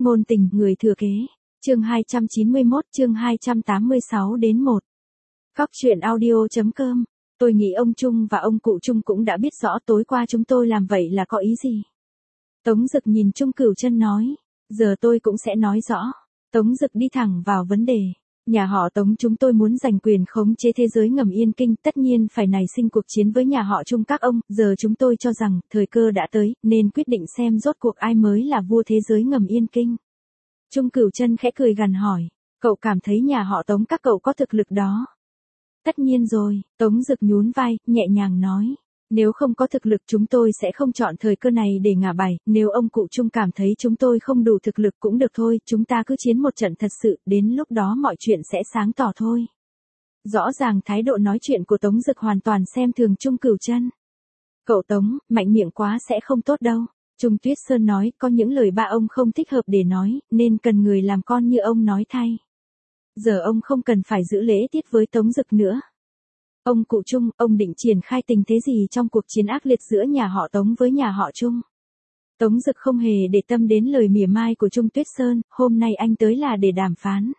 Ngôn tình, người thừa kế. Chương 291, chương 286 đến 1. Góc truyện audio.com. Tôi nghĩ ông Trung và ông cụ Trung cũng đã biết rõ tối qua chúng tôi làm vậy là có ý gì. Tống Dực nhìn Trung Cửu Chân nói. Giờ tôi cũng sẽ nói rõ. Tống Dực đi thẳng vào vấn đề. Nhà họ Tống chúng tôi muốn giành quyền khống chế thế giới ngầm Yên Kinh, tất nhiên phải nảy sinh cuộc chiến với nhà họ Trung các ông. Giờ chúng tôi cho rằng thời cơ đã tới, nên quyết định xem rốt cuộc ai mới là vua thế giới ngầm Yên Kinh. Trung Cửu Chân khẽ cười gằn hỏi. Cậu cảm thấy nhà họ Tống các cậu có thực lực đó? Tất nhiên rồi, Tống Dực nhún vai, nhẹ nhàng nói. Nếu không có thực lực chúng tôi sẽ không chọn thời cơ này để ngả bài, nếu ông cụ Trung cảm thấy chúng tôi không đủ thực lực cũng được thôi, chúng ta cứ chiến một trận thật sự, đến lúc đó mọi chuyện sẽ sáng tỏ thôi. Rõ ràng thái độ nói chuyện của Tống Dực hoàn toàn xem thường Trung Cửu Chân. Cậu Tống, mạnh miệng quá sẽ không tốt đâu. Trung Tuyết Sơn nói, có những lời ba ông không thích hợp để nói, nên cần người làm con như ông nói thay. Giờ ông không cần phải giữ lễ tiết với Tống Dực nữa. Ông cụ Trung, ông định triển khai tình thế gì trong cuộc chiến ác liệt giữa nhà họ Tống với nhà họ Trung? Tống Dực không hề để tâm đến lời mỉa mai của Trung Tuyết Sơn, hôm nay anh tới là để đàm phán.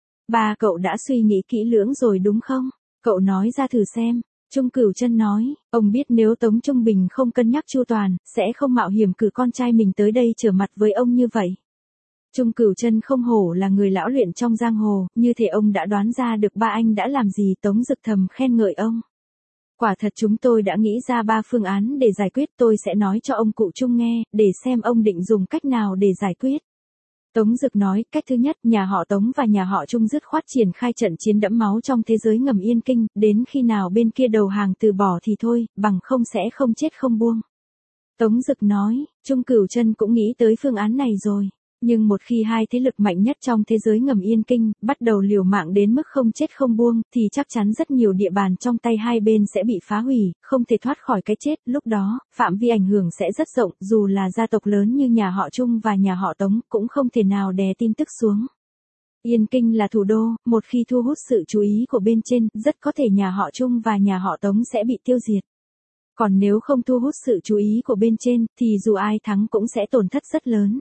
Ba cậu đã suy nghĩ kỹ lưỡng rồi đúng không? Cậu nói ra thử xem. Trung Cửu Chân nói, ông biết nếu Tống Trung Bình không cân nhắc chu toàn, sẽ không mạo hiểm cử con trai mình tới đây trở mặt với ông như vậy. Trung Cửu Chân không hổ là người lão luyện trong giang hồ, như thể ông đã đoán ra được ba anh đã làm gì. Tống Dực thầm khen ngợi ông. Quả thật chúng tôi đã nghĩ ra 3 phương án để giải quyết, tôi sẽ nói cho ông cụ Trung nghe, để xem ông định dùng cách nào để giải quyết. Tống Dực nói, cách thứ nhất, nhà họ Tống và nhà họ Trung dứt khoát triển khai trận chiến đẫm máu trong thế giới ngầm Yên Kinh, đến khi nào bên kia đầu hàng từ bỏ thì thôi, bằng không sẽ không chết không buông. Tống Dực nói, Trung Cửu Chân cũng nghĩ tới phương án này rồi. Nhưng một khi hai thế lực mạnh nhất trong thế giới ngầm Yên Kinh bắt đầu liều mạng đến mức không chết không buông, thì chắc chắn rất nhiều địa bàn trong tay hai bên sẽ bị phá hủy, không thể thoát khỏi cái chết. Lúc đó, phạm vi ảnh hưởng sẽ rất rộng, dù là gia tộc lớn như nhà họ Trung và nhà họ Tống cũng không thể nào đè tin tức xuống. Yên Kinh là thủ đô, một khi thu hút sự chú ý của bên trên, rất có thể nhà họ Trung và nhà họ Tống sẽ bị tiêu diệt. Còn nếu không thu hút sự chú ý của bên trên, thì dù ai thắng cũng sẽ tổn thất rất lớn.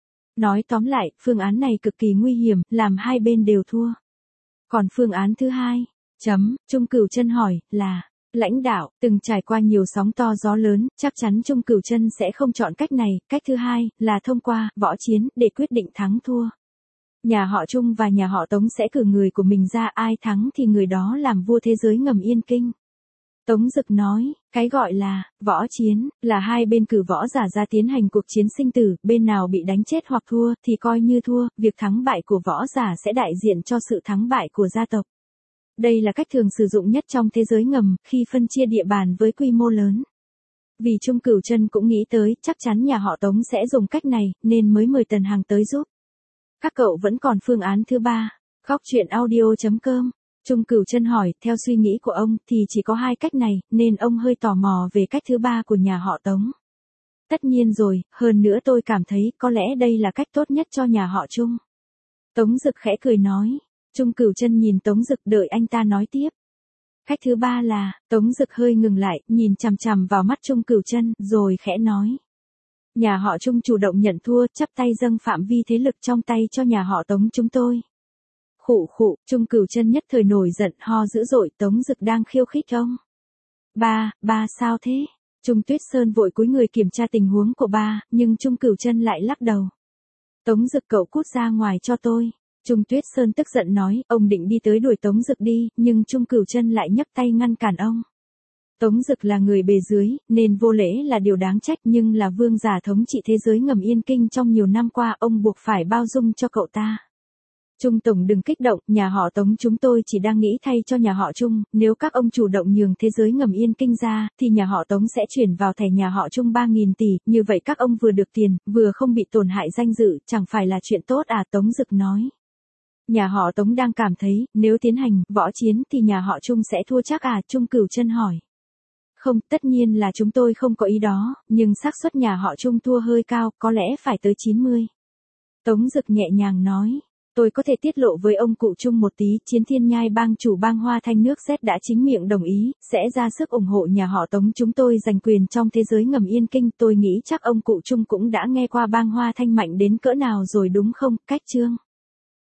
Nói tóm lại, phương án này cực kỳ nguy hiểm, làm hai bên đều thua. Còn phương án thứ hai, Trung Cửu Chân hỏi, là, lãnh đạo, từng trải qua nhiều sóng to gió lớn, chắc chắn Trung Cửu Chân sẽ không chọn cách này. Cách thứ hai, là thông qua võ chiến, để quyết định thắng thua. Nhà họ Trung và nhà họ Tống sẽ cử người của mình ra, ai thắng thì người đó làm vua thế giới ngầm Yên Kinh. Tống Dực nói, cái gọi là võ chiến là hai bên cử võ giả ra tiến hành cuộc chiến sinh tử, bên nào bị đánh chết hoặc thua thì coi như thua, việc thắng bại của võ giả sẽ đại diện cho sự thắng bại của gia tộc. Đây là cách thường sử dụng nhất trong thế giới ngầm khi phân chia địa bàn với quy mô lớn. Vì Trung Cửu Chân cũng nghĩ tới, chắc chắn nhà họ Tống sẽ dùng cách này, nên mới mời Tần Hằng tới giúp. Các cậu vẫn còn phương án thứ ba. Góc truyện audio.com. Trung Cửu Chân hỏi, theo suy nghĩ của ông thì chỉ có hai cách này, nên ông hơi tò mò về cách thứ ba của nhà họ Tống. Tất nhiên rồi, hơn nữa tôi cảm thấy có lẽ đây là cách tốt nhất cho nhà họ Trung. Tống Dực khẽ cười nói. Trung Cửu Chân nhìn Tống Dực đợi anh ta nói tiếp. Cách thứ ba là, Tống Dực hơi ngừng lại, nhìn chằm chằm vào mắt Trung Cửu Chân, rồi khẽ nói. Nhà họ Trung chủ động nhận thua, chắp tay dâng phạm vi thế lực trong tay cho nhà họ Tống chúng tôi. Khụ khụ, Trung Cửu Chân nhất thời nổi giận, ho dữ dội. Tống Dực đang khiêu khích ông. Ba sao thế? Trung Tuyết Sơn vội cúi người kiểm tra tình huống của ba, nhưng Trung Cửu Chân lại lắc đầu. Tống Dực cậu cút ra ngoài cho tôi. Trung Tuyết Sơn tức giận nói, ông định đi tới đuổi Tống Dực đi, nhưng Trung Cửu Chân lại nhấc tay ngăn cản ông. Tống Dực là người bề dưới, nên vô lễ là điều đáng trách, nhưng là vương giả thống trị thế giới ngầm Yên Kinh trong nhiều năm qua, ông buộc phải bao dung cho cậu ta. Trung tổng đừng kích động, nhà họ Tống chúng tôi chỉ đang nghĩ thay cho nhà họ Trung, nếu các ông chủ động nhường thế giới ngầm Yên Kinh ra, thì nhà họ Tống sẽ chuyển vào thẻ nhà họ Trung 3.000 tỷ, như vậy các ông vừa được tiền, vừa không bị tổn hại danh dự, chẳng phải là chuyện tốt à? Tống Dực nói. Nhà họ Tống đang cảm thấy, nếu tiến hành võ chiến thì nhà họ Trung sẽ thua chắc à? Trung Cửu Chân hỏi. Không, tất nhiên là chúng tôi không có ý đó, nhưng xác suất nhà họ Trung thua hơi cao, có lẽ phải tới 90. Tống Dực nhẹ nhàng nói. Tôi có thể tiết lộ với ông cụ Trung một tí, Chiến Thiên Nhai bang chủ bang Hoa Thanh nước Z đã chính miệng đồng ý, sẽ ra sức ủng hộ nhà họ Tống chúng tôi giành quyền trong thế giới ngầm Yên Kinh. Tôi nghĩ chắc ông cụ Trung cũng đã nghe qua bang Hoa Thanh mạnh đến cỡ nào rồi đúng không, Cách Trương?